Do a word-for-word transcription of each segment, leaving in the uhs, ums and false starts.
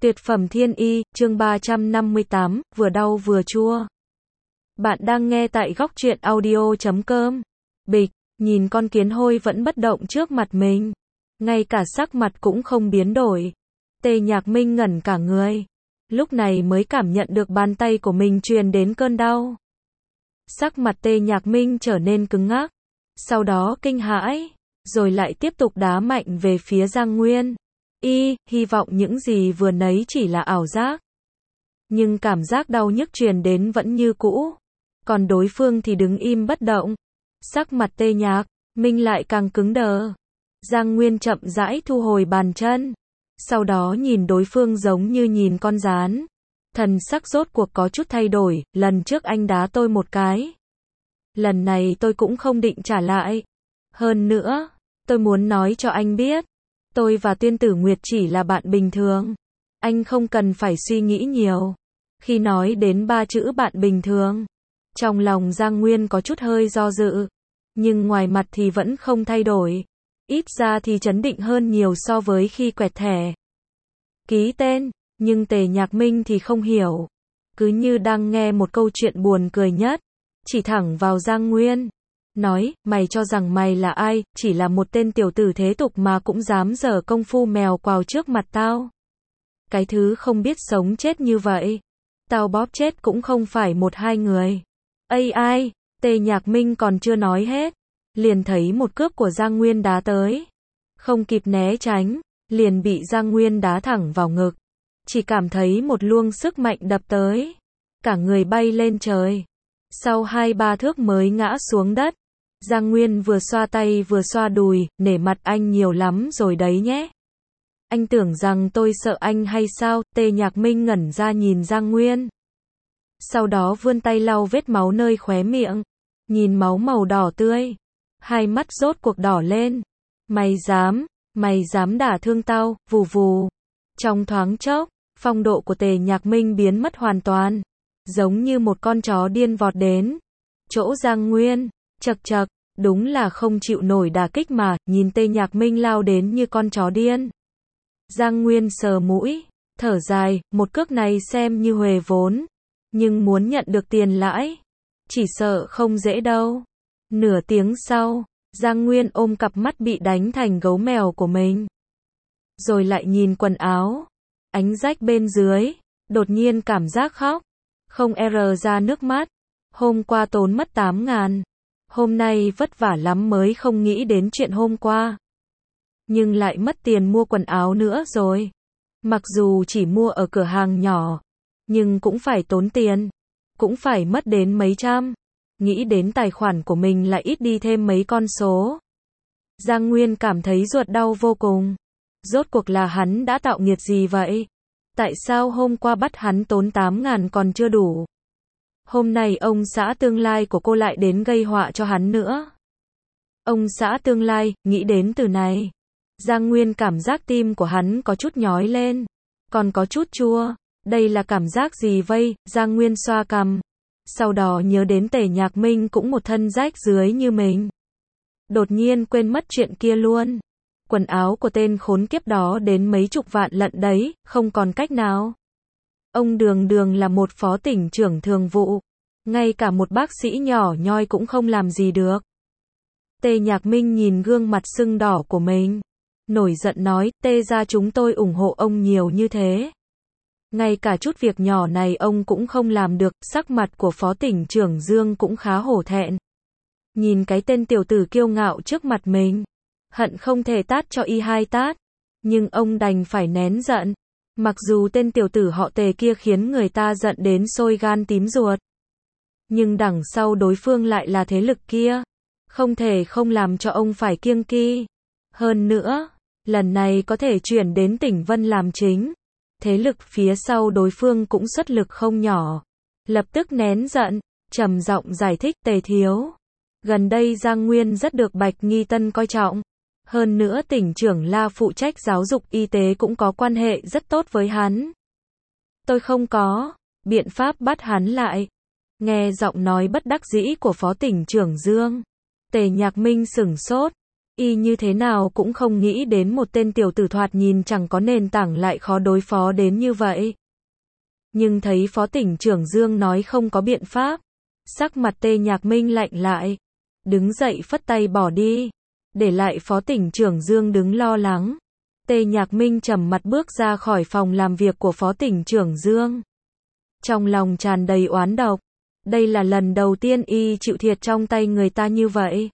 Tuyệt phẩm thiên y, chương ba trăm năm mươi tám, vừa đau vừa chua. Bạn đang nghe tại góc truyện audio chấm com. Bịch, nhìn con kiến hôi vẫn bất động trước mặt mình. Ngay cả sắc mặt cũng không biến đổi. Tề Nhạc Minh ngẩn cả người. Lúc này mới cảm nhận được bàn tay của mình truyền đến cơn đau. Sắc mặt Tề Nhạc Minh trở nên cứng ngắc. Sau đó kinh hãi, rồi lại tiếp tục đá mạnh về phía Giang Nguyên. Y, hy vọng những gì vừa nấy chỉ là ảo giác. Nhưng cảm giác đau nhức truyền đến vẫn như cũ. Còn đối phương thì đứng im bất động. Sắc mặt Tề Nhạc Minh lại càng cứng đờ. Giang Nguyên chậm rãi thu hồi bàn chân. Sau đó nhìn đối phương giống như nhìn con gián. Thần sắc rốt cuộc có chút thay đổi, lần trước anh đá tôi một cái. Lần này tôi cũng không định trả lại. Hơn nữa, tôi muốn nói cho anh biết. Tôi và Tiên Tử Nguyệt chỉ là bạn bình thường. Anh không cần phải suy nghĩ nhiều. Khi nói đến ba chữ bạn bình thường, trong lòng Giang Nguyên có chút hơi do dự. Nhưng ngoài mặt thì vẫn không thay đổi. Ít ra thì trấn định hơn nhiều so với khi quẹt thẻ. Ký tên, nhưng Tề Nhạc Minh thì không hiểu. Cứ như đang nghe một câu chuyện buồn cười nhất. Chỉ thẳng vào Giang Nguyên. Nói, mày cho rằng mày là ai, chỉ là một tên tiểu tử thế tục mà cũng dám giở công phu mèo quào trước mặt tao. Cái thứ không biết sống chết như vậy. Tao bóp chết cũng không phải một hai người. Ây ai, Tề Nhạc Minh còn chưa nói hết. Liền thấy một cước của Giang Nguyên đá tới. Không kịp né tránh, liền bị Giang Nguyên đá thẳng vào ngực. Chỉ cảm thấy một luồng sức mạnh đập tới. Cả người bay lên trời. Sau hai ba thước mới ngã xuống đất. Giang Nguyên vừa xoa tay vừa xoa đùi, nể mặt anh nhiều lắm rồi đấy nhé. Anh tưởng rằng tôi sợ anh hay sao? Tề Nhạc Minh ngẩn ra nhìn Giang Nguyên. Sau đó vươn tay lau vết máu nơi khóe miệng. Nhìn máu màu đỏ tươi. Hai mắt rốt cuộc đỏ lên. Mày dám, mày dám đả thương tao, vù vù. Trong thoáng chốc, phong độ của Tề Nhạc Minh biến mất hoàn toàn. Giống như một con chó điên vọt đến. Chỗ Giang Nguyên. Chậc chậc, đúng là không chịu nổi đả kích mà, nhìn Tề Nhạc Minh lao đến như con chó điên. Giang Nguyên sờ mũi, thở dài, một cước này xem như huề vốn. Nhưng muốn nhận được tiền lãi, chỉ sợ không dễ đâu. Nửa tiếng sau, Giang Nguyên ôm cặp mắt bị đánh thành gấu mèo của mình. Rồi lại nhìn quần áo, ánh rách bên dưới, đột nhiên cảm giác khóc. Không er ra nước mắt. Hôm qua tốn mất tám ngàn. Hôm nay vất vả lắm mới không nghĩ đến chuyện hôm qua. Nhưng lại mất tiền mua quần áo nữa rồi. Mặc dù chỉ mua ở cửa hàng nhỏ, nhưng cũng phải tốn tiền. Cũng phải mất đến mấy trăm. Nghĩ đến tài khoản của mình lại ít đi thêm mấy con số. Giang Nguyên cảm thấy ruột đau vô cùng. Rốt cuộc là hắn đã tạo nghiệt gì vậy? Tại sao hôm qua bắt hắn tốn tám ngàn còn chưa đủ? Hôm nay ông xã tương lai của cô lại đến gây họa cho hắn nữa. Ông xã tương lai, nghĩ đến từ này. Giang Nguyên cảm giác tim của hắn có chút nhói lên. Còn có chút chua. Đây là cảm giác gì vây? Giang Nguyên xoa cằm. Sau đó nhớ đến Tề Nhạc Minh cũng một thân rách dưới như mình. Đột nhiên quên mất chuyện kia luôn. Quần áo của tên khốn kiếp đó đến mấy chục vạn lận đấy, không còn cách nào. Ông Đường Đường là một phó tỉnh trưởng thường vụ. Ngay cả một bác sĩ nhỏ nhoi cũng không làm gì được. Tề Nhạc Minh nhìn gương mặt sưng đỏ của mình. Nổi giận nói, Tề gia chúng tôi ủng hộ ông nhiều như thế. Ngay cả chút việc nhỏ này ông cũng không làm được, sắc mặt của phó tỉnh trưởng Dương cũng khá hổ thẹn. Nhìn cái tên tiểu tử kiêu ngạo trước mặt mình. Hận không thể tát cho y hai tát. Nhưng ông đành phải nén giận. Mặc dù tên tiểu tử họ Tề kia khiến người ta giận đến sôi gan tím ruột. Nhưng đằng sau đối phương lại là thế lực kia. Không thể không làm cho ông phải kiêng kỵ. Hơn nữa, lần này có thể chuyển đến tỉnh Vân làm chính. Thế lực phía sau đối phương cũng xuất lực không nhỏ. Lập tức nén giận, trầm giọng giải thích Tề thiếu. Gần đây Giang Nguyên rất được Bạch Nghi Tân coi trọng. Hơn nữa tỉnh trưởng La phụ trách giáo dục y tế cũng có quan hệ rất tốt với hắn. Tôi không có biện pháp bắt hắn lại. Nghe giọng nói bất đắc dĩ của phó tỉnh trưởng Dương. Tề Nhạc Minh sửng sốt. Y như thế nào cũng không nghĩ đến một tên tiểu tử thoạt nhìn chẳng có nền tảng lại khó đối phó đến như vậy. Nhưng thấy Phó Tỉnh trưởng Dương nói không có biện pháp, sắc mặt Tê Nhạc Minh lạnh lại, đứng dậy phất tay bỏ đi, để lại Phó Tỉnh trưởng Dương đứng lo lắng. Tê Nhạc Minh trầm mặt bước ra khỏi phòng làm việc của Phó Tỉnh trưởng Dương. Trong lòng tràn đầy oán độc, đây là lần đầu tiên y chịu thiệt trong tay người ta như vậy.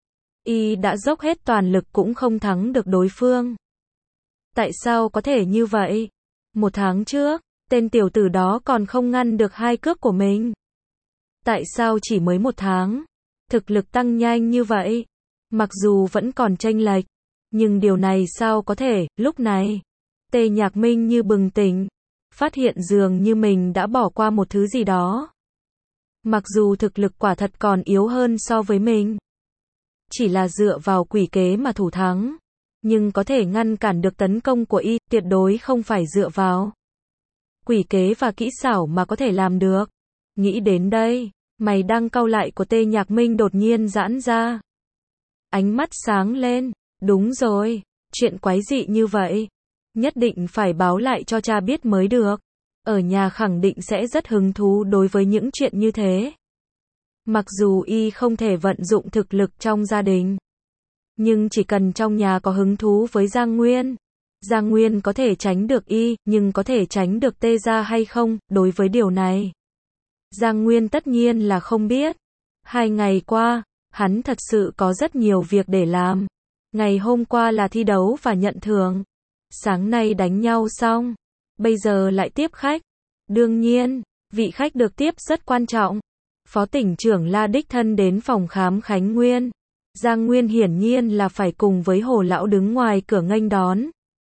Y đã dốc hết toàn lực cũng không thắng được đối phương. Tại sao có thể như vậy? Một tháng trước, tên tiểu tử đó còn không ngăn được hai cước của mình. Tại sao chỉ mới một tháng, thực lực tăng nhanh như vậy? Mặc dù vẫn còn chênh lệch, nhưng điều này sao có thể? Lúc này, Tê Nhạc Minh như bừng tỉnh, phát hiện dường như mình đã bỏ qua một thứ gì đó. Mặc dù thực lực quả thật còn yếu hơn so với mình, chỉ là dựa vào quỷ kế mà thủ thắng, nhưng có thể ngăn cản được tấn công của y, tuyệt đối không phải dựa vào quỷ kế và kỹ xảo mà có thể làm được. Nghĩ đến đây, mày đang cau lại của Tê Nhạc Minh đột nhiên giãn ra. Ánh mắt sáng lên, đúng rồi, chuyện quái dị như vậy, nhất định phải báo lại cho cha biết mới được. Ở nhà khẳng định sẽ rất hứng thú đối với những chuyện như thế. Mặc dù y không thể vận dụng thực lực trong gia đình, nhưng chỉ cần trong nhà có hứng thú với Giang Nguyên, Giang Nguyên có thể tránh được y, nhưng có thể tránh được Tê gia hay không, đối với điều này, Giang Nguyên tất nhiên là không biết. Hai ngày qua, hắn thật sự có rất nhiều việc để làm. Ngày hôm qua là thi đấu và nhận thưởng. Sáng nay đánh nhau xong, bây giờ lại tiếp khách. Đương nhiên, vị khách được tiếp rất quan trọng. Phó Tỉnh trưởng La đích thân đến phòng khám Khánh Nguyên. Giang Nguyên hiển nhiên là phải cùng với Hồ lão đứng ngoài cửa nghênh đón.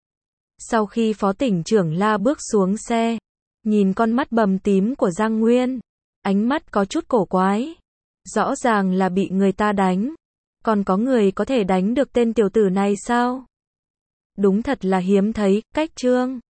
Sau khi Phó Tỉnh trưởng La bước xuống xe, nhìn con mắt bầm tím của Giang Nguyên, ánh mắt có chút cổ quái. Rõ ràng là bị người ta đánh, còn có người có thể đánh được tên tiểu tử này sao? Đúng thật là hiếm thấy. Cách Trương